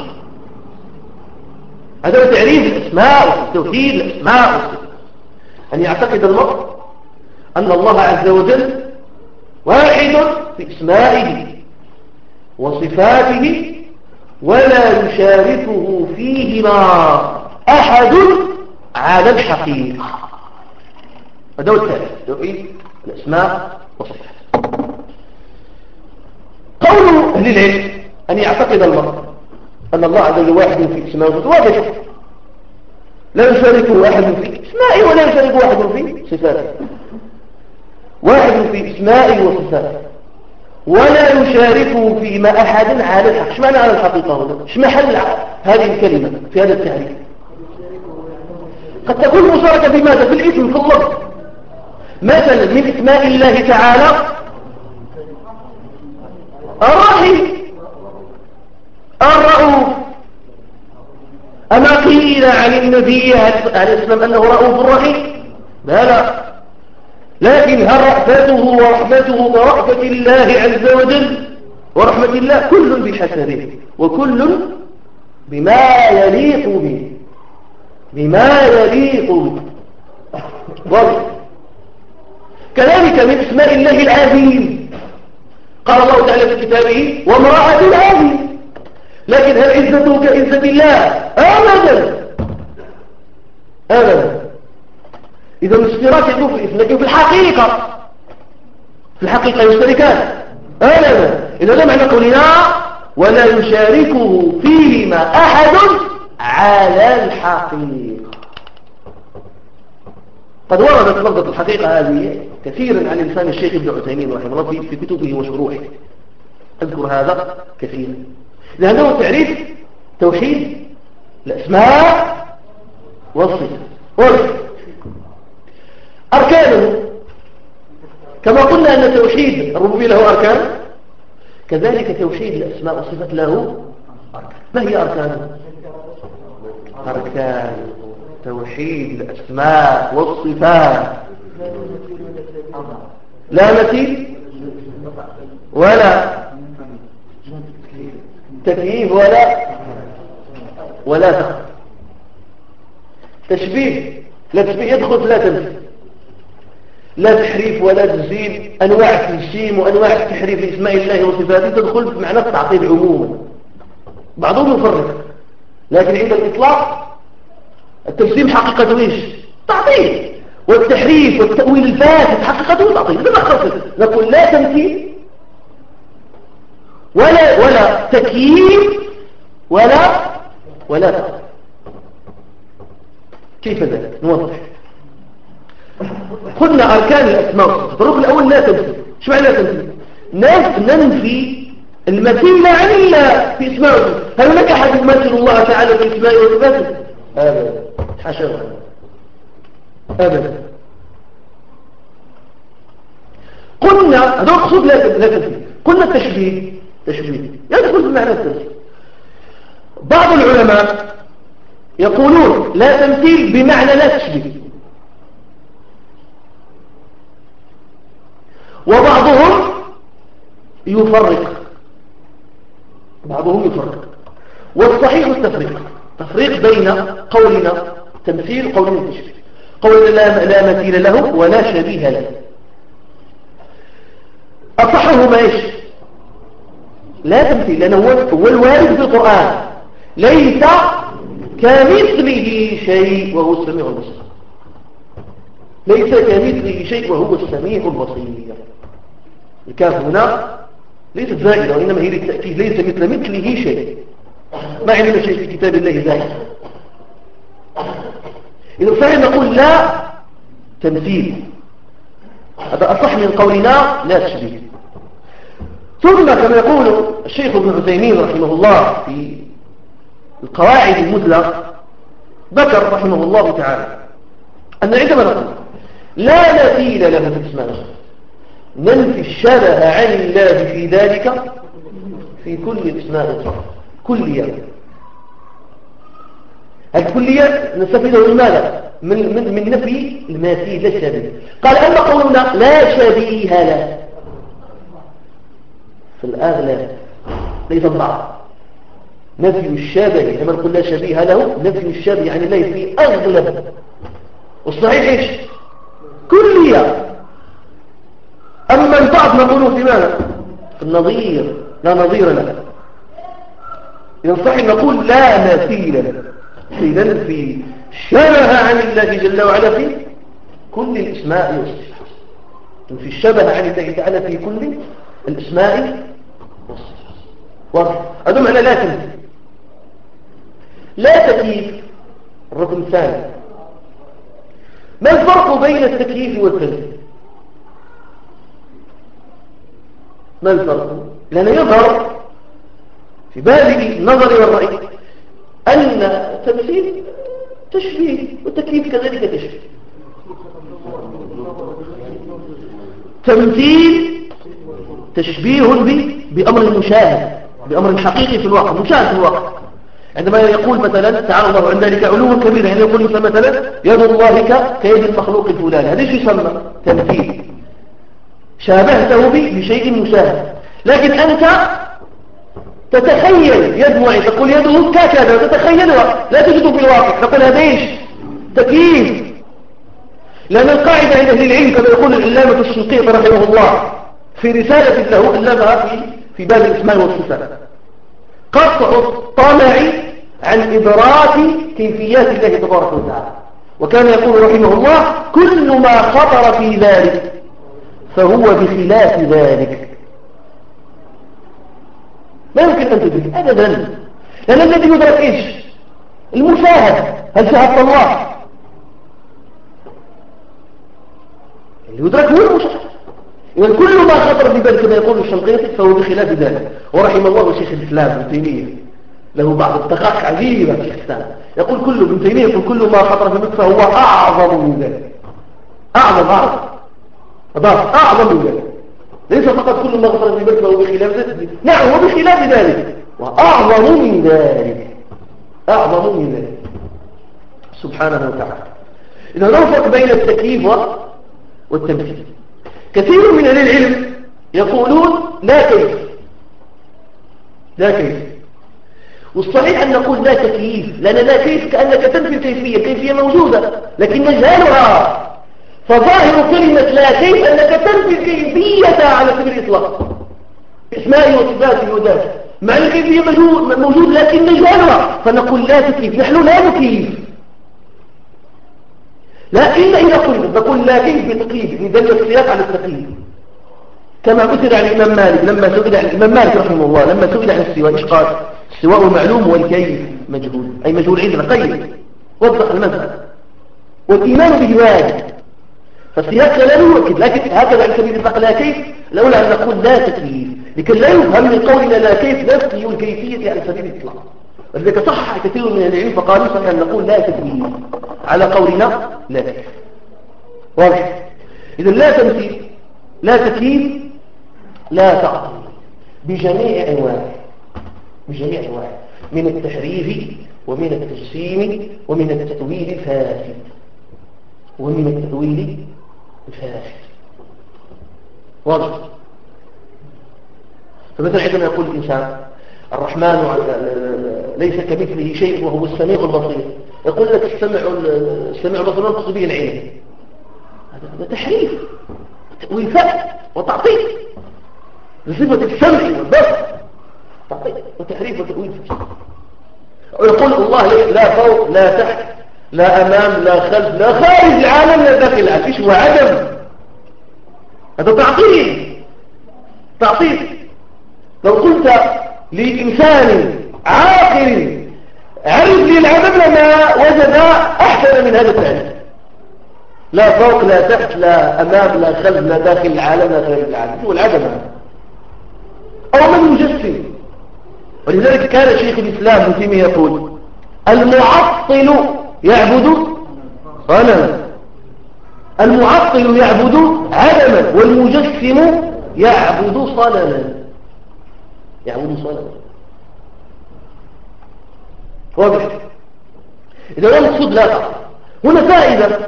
هذا هو تعريف الأسماء وتوحيد الأسماء والصفات، أن يعتقد المرء أن الله عز وجل واحد في أسمائه وصفاته ولا يشاركه فيهما أحد على الحقيقة. هذا هو التعريف توحيد الأسماء والصفات. قول أهل العلم أن يعتقد المرء أن الله عز وجل واحد في أسمائه وصفاته واضح، لا يشاركه أحد في أسمائه ولا يشاركه أحد في صفاته، واحد في أسمائه وصفاته ولا يشاركه فيما أحد على الحق. ايش معنى على الحقيقة هنا؟ ايش محل هذه الكلمة في هذا التعريف؟ قد تكون مشاركة في ماذا؟ في الاسم، في اللفظ. مثلا من اسماء الله تعالى الرحيم الرؤوف. أما قيل عن النبي عليه السلام أنه رؤوف رحيم؟ لا لا، لكن هل رأفته ورحمته كرأفة الله عز وجل ورحمة الله؟ كل بحسبه وكل بما يليق به، بما يليق به. واضح. كذلك من اسماء الله العظيم، قال الله تعالى في كتابه وامرأة العظيم، لكن هل عزته كعزة الله؟ أبدا أبدا. إذا الاشتراك يكون في الاسم، لكن في الحقيقة في الحقيقة يشتركان أبدا. إذا لا معنى قولنا ولا يشاركه فيهما أحد على الحقيقة. قد وردت لفظة الحقيقة هذه كثيرا عن لسان الشيخ ابن عثيمين رحمه الله في كتبه وشروحه، أذكر هذا كثيرا. لأنه تعريف توحيد الأسماء والصفات. أركانه كما قلنا أن توحيد الربوبية له أركان، كذلك توحيد الأسماء والصفات له أركان. ما هي أركانه؟ أركان توحيد الأسماء والصفات لا مثيل ولا تكييف ولا ولا تخفيف. تشبيه لا تشبيه يدخل لا تمثيل، لا تحريف ولا تزيد. أنواع التجسيم وأنواع التحريف لإسماء الله وصفاته تدخل في معنى التعطيل عموما. بعضهم يفرق، لكن عند الإطلاق التجسيم حقيقته إيش؟ تعطيل. والتحريف والتأويل الفاسد حقيقته تعطيل. بنخصص نقول لا تمثيل ولا ولا تكييف ولا ولا تعطيل. كيف ذلك؟ نوضح. قلنا أركان الأسماء والصفات. الركن الأول لا تمثيل. ايش معنى لا تمثيل؟ ننفي المثيل عن الله في اسمائه. هل هناك أحد يمثل الله تعالى في اسمائه وصفاته؟ أبدا، حاشا أبدا. قلنا هذا مقصود لا لا تمثيل. قلنا التشبيه تشبيه يدخل في معنى التمثيل. بعض العلماء يقولون لا تمثيل بمعنى لا تشبيه، وبعضهم يفرق بعضهم يفرق والصحيح التفريق، تفريق بين قولنا تمثيل وقولنا تشبيه. قولنا لا, لا مثيل له ولا شبيه له. أصحهما إيش؟ لا تمثيل، لأنه هو الوارد في القرآن ليس كمثله شيء وهو السميع البصير. ليس كمثله شيء وهو السميع البصير. الكاف هنا ليست زائدة وإنما هي للتأكيد، ليس مثل مثله شيء. ما عندنا شيء في كتاب الله زائد. إذا صحيح نقول لا تمثيل، هذا أصح من قولنا لا تشبيه. ثم كما يقول الشيخ ابن عثيمين رحمه الله في القواعد المثلى، ذكر رحمه الله تعالى أن عندما نقول لا مثيل له في الاسماء ننفي الشبه عن الله في ذلك في كل الاسماء كلية. الكلية نستفيده من ماذا؟ من, من, من نفي المثيل لا الشبيه. قال أما قولنا لا شبيه له في الأغلب ليس البعض، نفي الشبه لما نقول لا شبيه له نفي الشبه يعني الله في أغلب، والصحيح إيش؟ كلية. أما البعض نقوله في ماذا؟ في النظير، لا نظير له. إذا صحيح نقول لا مثيل له في ننفي شبه عن الله جل وعلا في كل الاسماء والصفات. ننفي الشبه عن الله تعالى في كل الاسماء والصفات. واضح؟ هذا معنى لا تمثيل. لا تكييف الرقم الثاني. ما الفرق بين التكييف والتمثيل؟ ما الفرق؟ لأنه يظهر في بالي النظر والرأي أن التمثيل تشبيه والتكييف كذلك تشبيه. تمثيل تشبيه بأمر مشاهد، بأمر حقيقي في الواقع، مشاهد في الواقع. عندما يقول مثلا تعالى الله عن ذلك علوا كبيرا، يعني يقول مثلا يد الله كيد المخلوق الفلاني، هذا ايش يسمى؟ تمثيل. شابهته بشيء مشاهد، لكن أنت تتخيل يد معين، تقول يده كذا، تتخيلها لا تجده في الواقع، تقول هذا ايش؟ تكييف. لأن القاعدة عند أهل العلم كما يقول العلامة الشنقيطي رحمه الله في رسالة له ألفها في في باب الأسماء والصفات، قطع الطمع عن إدراك كيفيات الله تبارك وتعالى. وكان يقول رحمه الله كل ما خطر في ذلك فهو بخلاف ذلك. لا يمكن أن تدرك أبدا، لأن الذي يدرك إيش؟ المشاهد. هل شاهدت الله؟ اللي يدرك هو المشاهد. إذن كل ما خطر في بالك كما يقول الشنقيطي فهو بخلاف ذلك. ورحم الله شيخ الإسلام ابن تيمية، له بعض الدقائق عجيبة في الإسلام، يقول كل ابن تيمية يقول كل ما خطر في بالك فهو أعظم من ذلك. أعظم أعظم أضاف أعظم من ذلك، ليس فقط كل ما خطر في بالك فهو بخلاف ذلك، نعم هو بخلاف ذلك وأعظم من ذلك، أعظم من ذلك سبحانه وتعالى. إذا نفرق بين التكييف والتمثيل. كثير من أهل العلم يقولون لا كيف، لا كيف، والصحيح أن نقول لا تكييف، لأن لا كيف كأنك تنفي الكيفية، كيفية موجودة لكن نجهلها. فظاهر كلمة لا كيف أنك تنفي الكيفية على سبيل الإطلاق، اسمائي وصفاتي وذاتي، مع الكيفية موجود, موجود لكن نجهلها، فنقول لا تكييف. نحن لا نكيف، لا إلا إذا قلنا نقول لا كيف بتقييد، ندل السياق على التقييد. كما مثل عن الإمام مالك لما سئل عن الإمام مالك رحمه الله لما سئل عن السواء إيش قال؟ السواء معلوم والكيف مجهول، أي مجهول عندنا قيد، وضح المذهب، والإيمان به واجب. فالسياق لا يؤكد، لكن هكذا على سبيل الإطلاق لا كيف، الأولى أن نقول لا تكييف لكي لا يفهم من قولنا لا كيف نفي الكيفية على سبيل الإطلاق. ولذلك صح كثير من العلم فقالوا صحيح أن نقول لا تكييف على قولنا لا كيف. واضح؟ إذا لا تمثيل، لا تكييف، لا تعطيل بجميع أنواعه، بجميع أنواعه، من التحريف ومن التجسيم ومن التأويل الفاسد، ومن التأويل الفاسد. واضح؟ فمثلا عندما يقول الإنسان الرحمن ليس كمثله شيء وهو السميع البصير، يقول لك السمع السميع البصير نقصد به العين، هذا تحريف وتأويل فاسد وتعطيل لصفة السمع والبصر. تعطيل وتحريف وتأويل. ويقول الله لا فوق لا تحت لا أمام لا خلف لا خارج العالم لا داخل العالم. إيش هو عدم؟ هذا تعطيل تعطيل. لو قلت لإنسان عاقل عرف لي العدم لما وجد أحسن من هذا التعريف. لا فوق لا تحت لا أمام لا خلف لا داخل العالم لا خارج العالم. هو العدم هذا. أو من يجسم. ولذلك كان شيخ الإسلام ابن تيمية يقول المعطل يعبد صنما، المعطل يعبد عدما، والمجسم يعبد صنما. يعبد صنما. واضح؟ إذا لا مقصود لا تعطل. هنا فائدة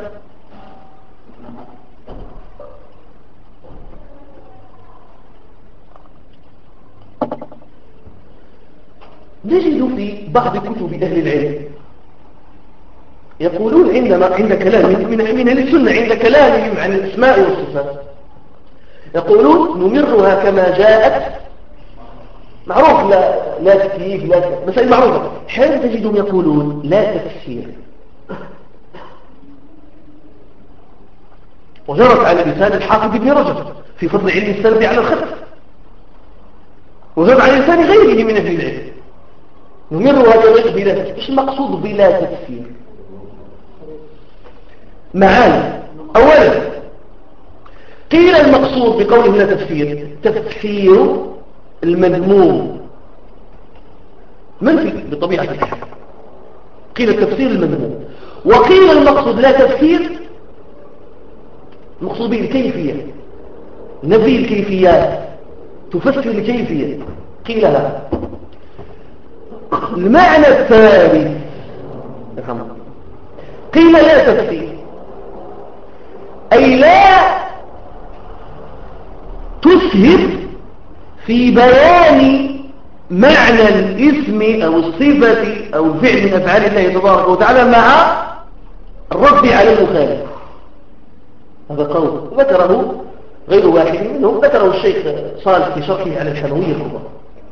نجد في بعض كتب أهل العلم يقولون عندما عند كلام من من أهل السنة عند كلامهم عن الأسماء والصفات يقولون نمرها كما جاءت. معروف لا لا تكييف لا مسائل معروفة. حين تجدهم يقولون لا تفسير، وجرت على لسان الحافظ ابن رجب في فضل علم السلب على الخط، وجرت على لسان غيره من أهل العلم نمرها كما بلا تفسير. ايش المقصود بلا تفسير؟ معاني. اولا قيل المقصود بقوله لا تفسير تفسير المذموم منفي بطبيعة الحال. قيل التفسير المذموم، وقيل المقصود لا تفسير المقصود به الكيفية، نفي الكيفيات تفسر الكيفية. قيل هذا. المعنى الثالث قيل لا تفسير أي لا تسهب في بيان معنى الاسم أو الصفة أو الفعل من أفعال الله تبارك وتعالى مع الرد على المخالف. هذا قول ذكره غير واحد منهم، ذكره الشيخ صالح في شرحه على الحموية الكبرى.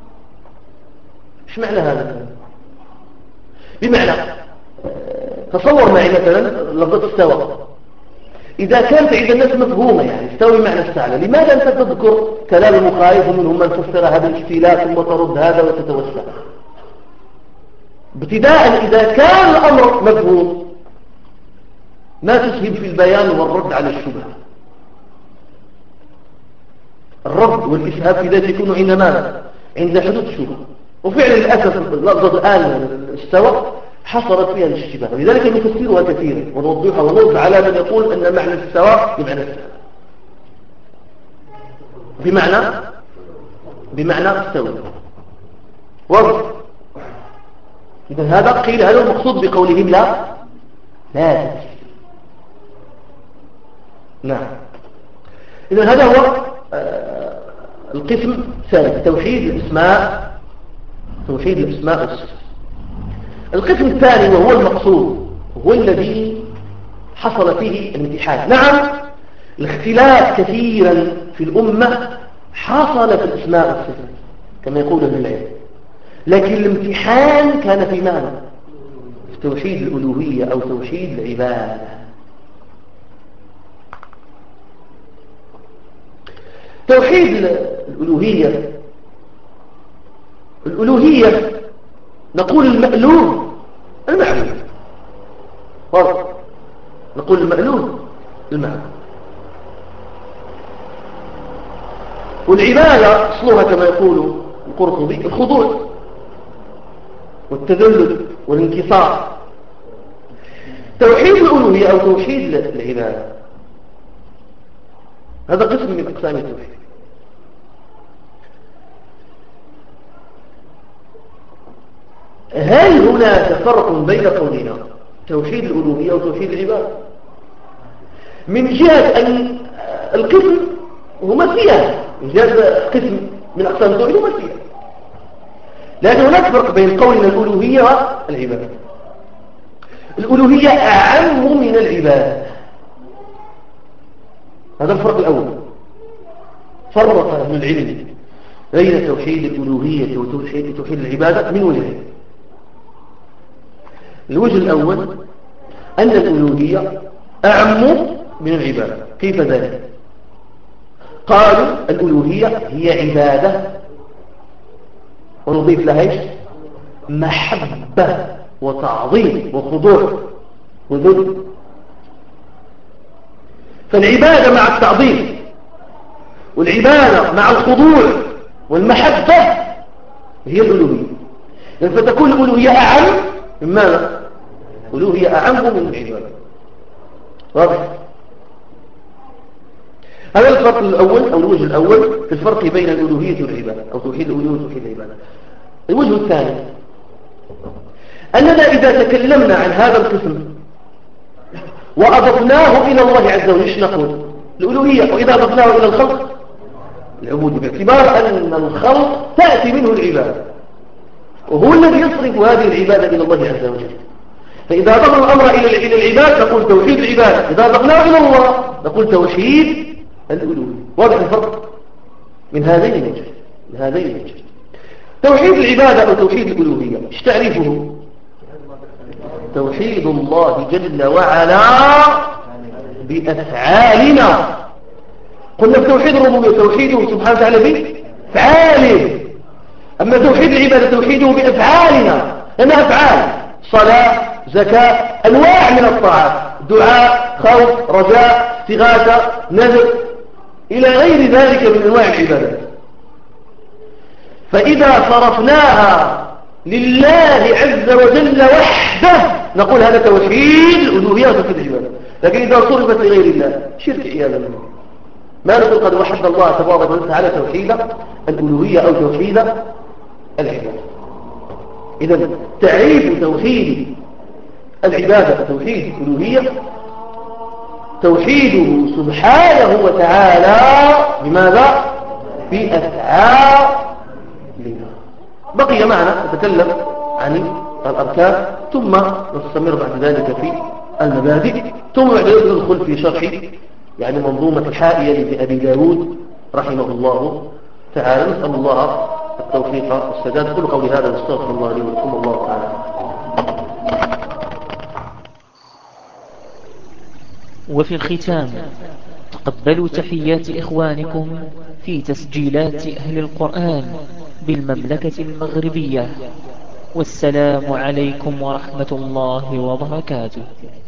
ايش معنى هذا؟ بمعنى تصور معي مثلا لفظة استوى، إذا كانت عند الناس مفهومة يعني استوى معنى استعلى، لماذا أنت تذكر كلام المخالف ومنهم من فسرها بالاستيلاء ثم ترد هذا وتتوسع؟ ابتداء إذا كان الأمر مفهوم ما تسهب في البيان والرد على الشبهة. الرد والإسهاب في ذلك يكون عند ماذا؟ عند حدوث الشبهة. وفعلا للأسف لفظة الآن استوى حصلت فيها الاشتباه، ولذلك نفسرها كثيرا ونوضحها ونرد على من يقول أن معنى الاستواء بمعنى استوى بمعنى بمعنى استوى. واضح؟ إذا هذا قيل هذا المقصود بقولهم لا لا تفسير. نعم. إذا هذا هو آه القسم الثالث، توحيد الأسماء توحيد الأسماء والصفات. القسم الثاني وهو المقصود هو الذي حصل فيه الامتحان. نعم الاختلاف كثيرا في الأمة حصل في الأسماء والصفات كما يقول ابن العلم، لكن الامتحان كان في ماذا؟ في توحيد الألوهية أو توحيد العبادة. توحيد الألوهية الألوهية نقول المألوه المعبود، واضح؟ نقول المألوه المعبود. والعبادة أصلها كما يقول القرطبي الخضوع والتذلل والانكسار. توحيد الألوهية أو توحيد العبادة هذا قسم من أقسام التوحيد. هل هناك فرق بين قولنا توحيد الألوهية وتوحيد العبادة؟ من جهة أن القسم هما فيها، من جهة قسم من أقسام التوحيد هما فيها، لكن هناك فرق بين قولنا الألوهية والعبادة. الألوهية أعم من العبادة، هذا الفرق الأول. فرق أهل العلم بين توحيد الألوهية وتوحيد توحيد العبادة من وجهين. الوجه الأول أن الألوهية أعم من العبادة. كيف ذلك؟ قالوا الألوهية هي عبادة ونضيف لها إيش؟ محبة وتعظيم وخضوع وذل. فالعبادة مع التعظيم والعبادة مع الخضوع والمحبة هي الألوهية. فتكون الألوهية أعم من ماذا؟ الألوهية أعم من العبادة. واضح؟ هذا الفرق الأول أو الوجه الأول في الفرق بين الألوهية والعبادة أو توحيد الألوهية وتوحيد العبادة. الوجه الثاني أننا إذا تكلمنا عن هذا القسم وأضفناه إلى الله عز وجل إيش نقول؟ الألوهية. وإذا أضفناه إلى الخلق العبودية، باعتبار أن الخلق تأتي منه العبادة وهو الذي يصرف هذه العبادة إلى الله عز وجل. فإذا أضفنا الأمر إلى العباد نقول توحيد العبادة، إذا أضفناه إلى الله نقول توحيد الألوهية. واضح الفرق من هذين الوجه من هذين الوجه. توحيد العبادة أو توحيد الألوهية ايش تعريفه؟ توحيد الله جل وعلا بأفعالنا. قلنا في توحيد الربوبية توحيده سبحانه وتعالى بأفعاله، أما توحيد العبادة توحيده بأفعالنا، لأنها أفعال صلاة زكاة أنواع من الطاعات، دعاء خوف رجاء استغاثة نذر إلى غير ذلك من أنواع العبادات. فإذا صرفناها لله عز وجل وحده نقول هذا توحيد الألوهية وتوحيد العبادة. لكن إذا صرفت لغير الله شرك عياذا بالله. ما نقول قد وحد الله تبارك وتعالى توحيد الألوهية أو توحيد العبادة. إذا تعريف توحيد العبادة توحيد الألوهية توحيده سبحانه وتعالى بماذا؟ بأفعال. بقي معنا نتكلم عن الأركان ثم نستمر بعد ذلك في المبادئ، ثم بعد ذلك ندخل في شرح يعني منظومة الحائية لأبي داود رحمه الله تعالى. نسأل الله التوفيق والسداد. كل قولي هذا واستغفر الله لي ولكم الله تعالى. وفي الختام تقبلوا تحيات إخوانكم في تسجيلات أهل القرآن بالمملكة المغربية، والسلام عليكم ورحمة الله وبركاته.